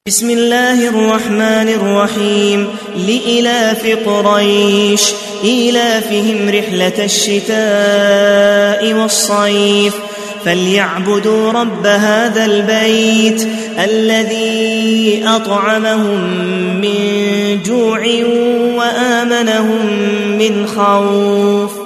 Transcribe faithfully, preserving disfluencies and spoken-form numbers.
بسم الله الرحمن الرحيم لإلاف قريش إيلافهم رحلة الشتاء والصيف فليعبدوا رب هذا البيت الذي أطعمهم من جوع وآمنهم من خوف.